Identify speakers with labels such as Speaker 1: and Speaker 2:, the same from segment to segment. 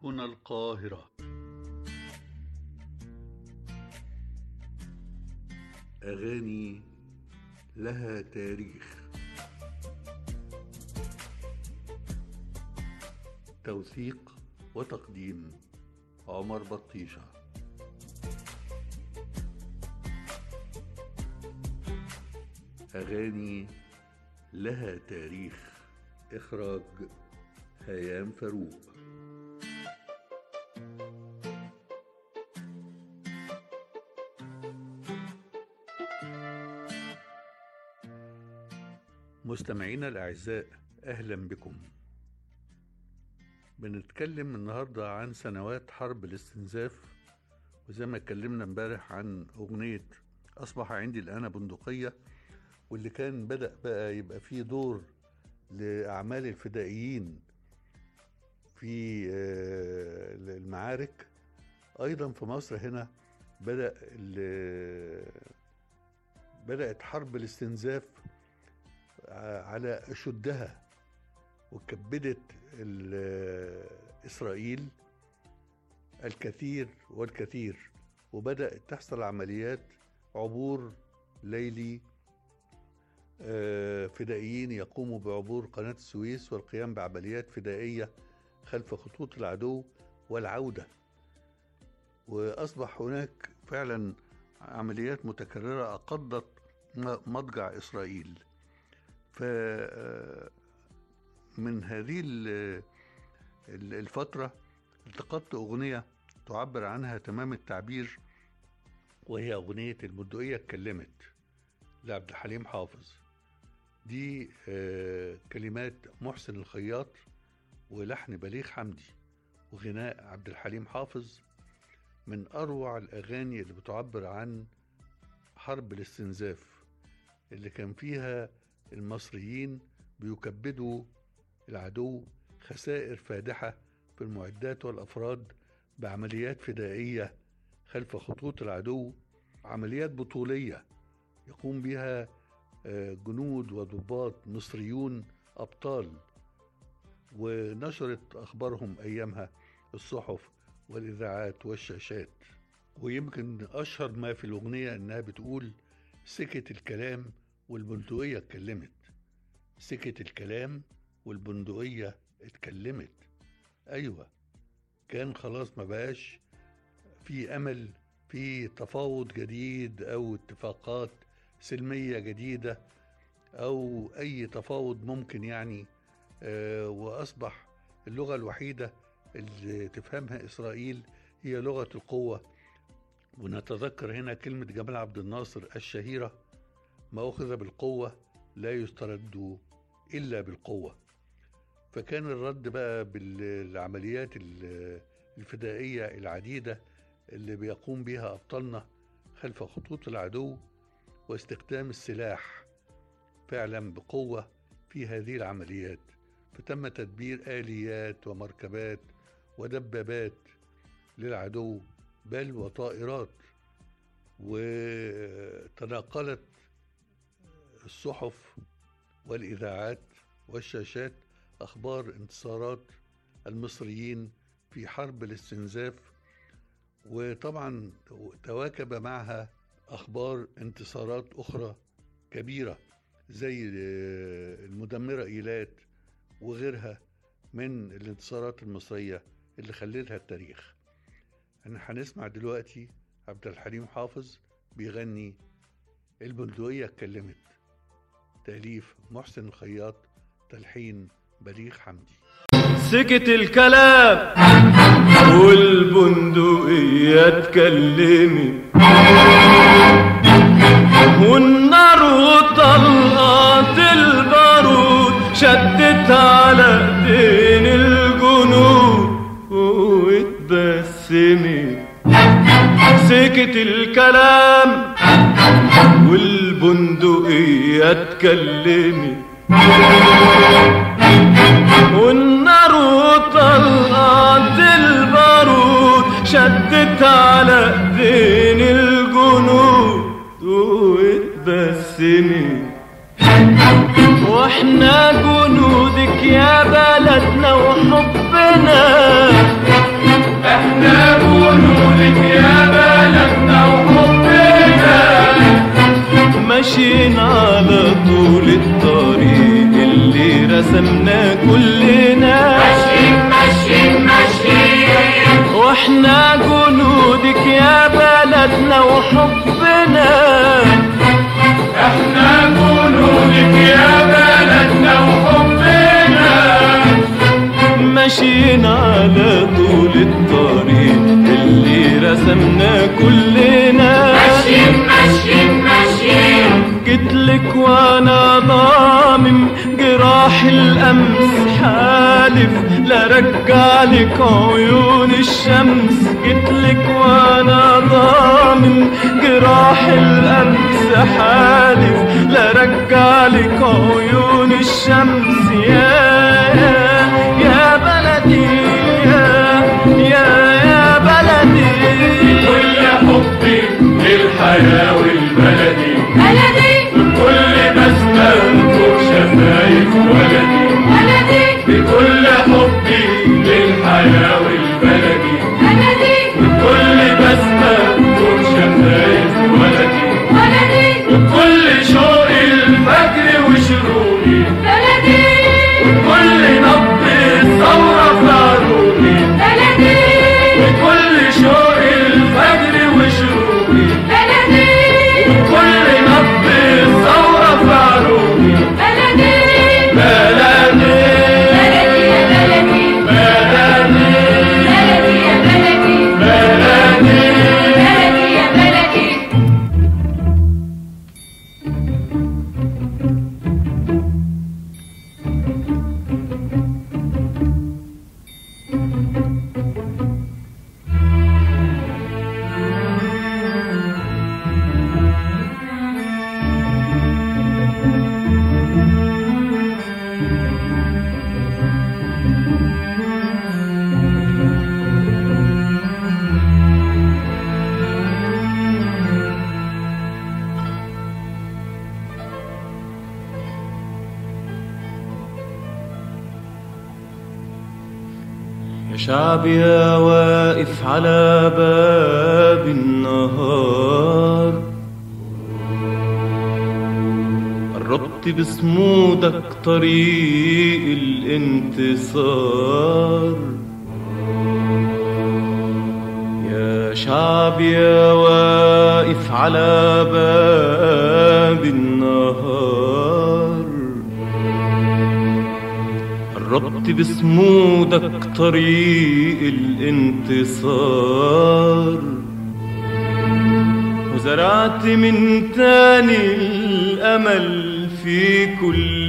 Speaker 1: هنا القاهرة. أغاني لها تاريخ. توثيق وتقديم عمر بطيشة. أغاني لها تاريخ. إخراج هيام فاروق. مستمعينا الأعزاء، أهلا بكم. بنتكلم النهاردة عن سنوات حرب الاستنزاف، وزي ما اتكلمنا امبارح عن أغنية أصبح عندي الآن بندقية، واللي كان بدأ بقى يبقى فيه دور لأعمال الفدائيين في المعارك. أيضا في مصر هنا بدأت حرب الاستنزاف على أشدها، وكبدت إسرائيل الكثير والكثير، وبدأت تحصل عمليات عبور ليلي، فدائيين يقوموا بعبور قناة السويس والقيام بعمليات فدائية خلف خطوط العدو والعودة. وأصبح هناك فعلا عمليات متكررة أقضت مضجع إسرائيل. فمن هذه الفترة التقطت أغنية تعبر عنها تمام التعبير، وهي أغنية البندقية اتكلمت لعبد الحليم حافظ. دي كلمات محسن الخياط ولحن بليغ حمدي وغناء عبد الحليم حافظ. من أروع الأغاني اللي بتعبر عن حرب الاستنزاف اللي كان فيها المصريين بيكبدوا العدو خسائر فادحة في المعدات والأفراد بعمليات فدائية خلف خطوط العدو، عمليات بطولية يقوم بها جنود وضباط مصريون أبطال، ونشرت أخبارهم أيامها الصحف والإذاعات والشاشات. ويمكن أشهر ما في الأغنية أنها بتقول: سكت الكلام والبندقية اتكلمت. سكت الكلام والبندقية اتكلمت. أيوة، كان خلاص ما بقاش في أمل في تفاوض جديد أو اتفاقات سلمية جديدة أو أي تفاوض ممكن يعني. وأصبح اللغة الوحيدة اللي تفهمها إسرائيل هي لغة القوة. ونتذكر هنا كلمة جمال عبد الناصر الشهيرة: ما أخذ بالقوة لا يسترد إلا بالقوة. فكان الرد بقى بالعمليات الفدائية العديدة اللي بيقوم بها أبطالنا خلف خطوط العدو، واستخدام السلاح فعلا بقوة في هذه العمليات. فتم تدبير آليات ومركبات ودبابات للعدو، بل وطائرات. وتناقلت الصحف والإذاعات والشاشات أخبار انتصارات المصريين في حرب الاستنزاف، وطبعا تواكب معها أخبار انتصارات أخرى كبيرة زي المدمرة إيلات وغيرها من الانتصارات المصرية اللي خلدها التاريخ. احنا هنسمع دلوقتي عبد الحليم حافظ بيغني البندقية اتكلمت، تأليف محسن الخياط، تلحين بليغ حمدي.
Speaker 2: سكت الكلام والبندقية اتكلمت، والنار وطلقات البارود شدت على ايدين الجنود واتبسمت. سكت الكلام والبندقية اتكلمت، والنار وطلقات البارود شدت على ايدين الجنود واتبسمت. واحنا جنودك يا بلدنا وحبنا احنا جنودك يا بلدنا وحبنا، احنا جنودك يا بلدنا وحبنا، ماشيين على طول الطريق اللي رسمنا كلنا، ماشيين ماشيين ماشيين. جيتلك وانا ضامم جراح الامس، حالف لا رجعلك عيون الشمس. جيتلك وانا ضامم جراح الامس، حالف لا رجعلك عيون الشمس. يا بلدي يا بلدي، كل حبي للحياة والبلدي، بلدي بكل بسمة فوق شفايف ولدي، ولدي بكل حبي للحياة والبلدي، بلدي بكل بسمة فوق شفايف ولدي، ولدي بكل شوق الفجر وشروقي، بلدي بكل نبض الثورة في عروقي، بلدي بكل شوق الفجر وشروقي، بلدي بكل نبض الثورة في عروقي، بلدي بلدي بلدي يا بلدي، بلدي بلدي يا بلدي، بلدي بلدي يا بلدي. يا شعبي يا واقف على باب النهار، قربت بصمودك طريق الانتصار. يا شعبي يا واقف على باب النهار، قربت بصمودك طريق الانتصار، وزرعت من تاني الأمل في كل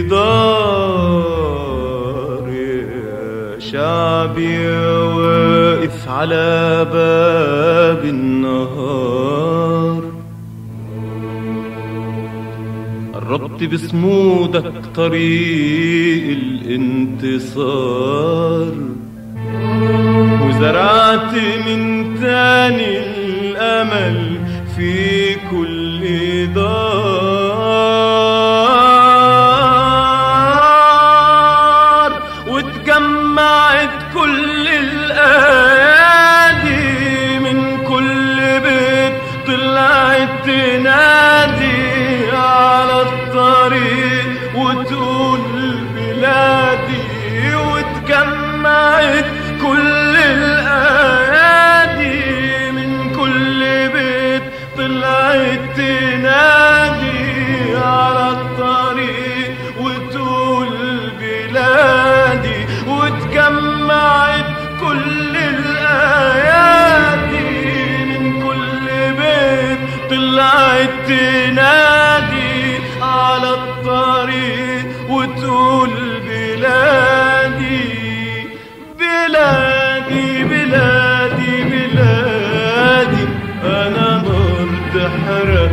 Speaker 2: دار. يا شعبي يا واقف على باب النهار، قربت بصمودك طريق الانتصار، وزرعت من تاني الأمل في كل دار. واتجمعت كل الأيادي من كل بيت، طلعت تنادي على الطريق وتقول بلادي. واتجمعت كل الأيادي من كل بيت، طلعت تنادي على الطريق وتقول بلادي. واتجمعت كل الأيادي من كل بيت، طلعت تنادي على الطريق وتقول بلادي. بلادي بلادي بلادي، أنا نار تحرق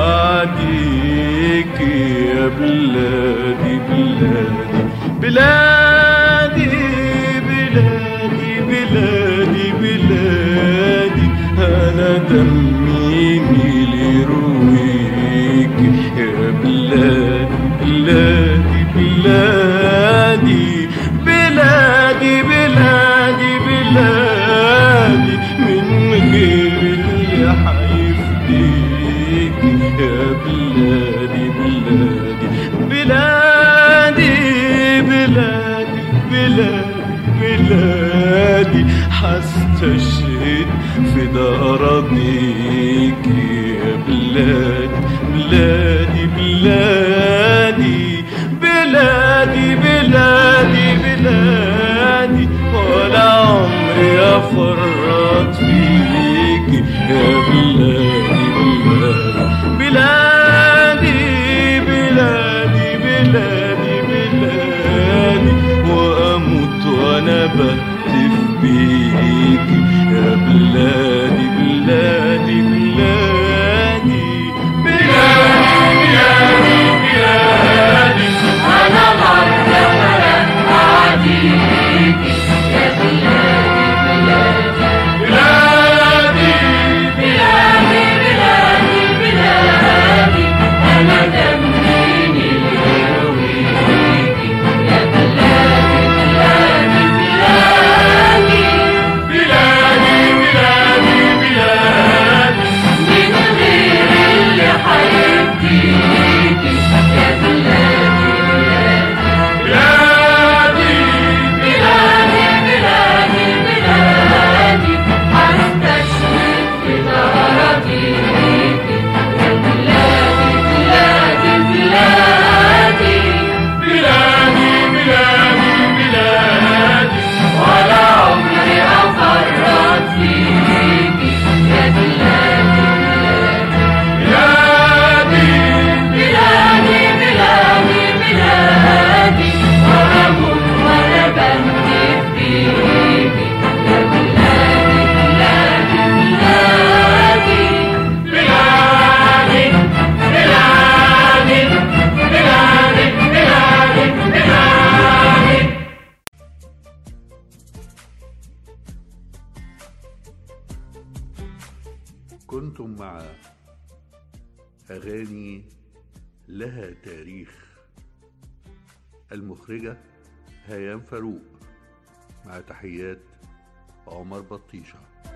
Speaker 2: عليك يا بلادي. بلادي بلادي بلادي بلادي بلادي، أنا دمي ميلي رويك يا بلادي. بلادي بلادي بلادي بلادي بلادي، من غير اللي حيفديك يا بلادي. بلادي بلادي بلادي بلادي بلادي بلادي حستشهد فدا أراضيك يا بلادي بلادي بلادي بلادي بلادي بلادي ولا عمري أفرط فيك يا بلادي بلادي بلادي بلادي بلادي وأموت وأنا بهتف بيك يا بلادي بلادي بلادي بلادي بلادي
Speaker 3: أنا الأرض ولا أعديك يا بلادي بلادي بلادي بلادي بلادي أنا دمي يرويك يا بلادي بلادي بلادي
Speaker 2: بلادي بلادي بلادي
Speaker 3: من غير اللي حيبكيك يا بلادي
Speaker 2: بلادي
Speaker 3: بلادي بلادي بلادي حستشهد في أراضيك يا بلادي بلادي بلادي
Speaker 2: بلادي بلادي بلادي
Speaker 3: ولا عمري أفرط فيك يا بلادي
Speaker 2: بلادي
Speaker 3: بلادي بلادي بلادي وأموت وأنا بهتف بيك يا بلادي بلادي بلادي بلادي بلادي بلادي بلادي بلادي.
Speaker 1: كنتم مع أغاني لها تاريخ، المخرجة هيام فاروق، مع تحيات عمر بطيشة.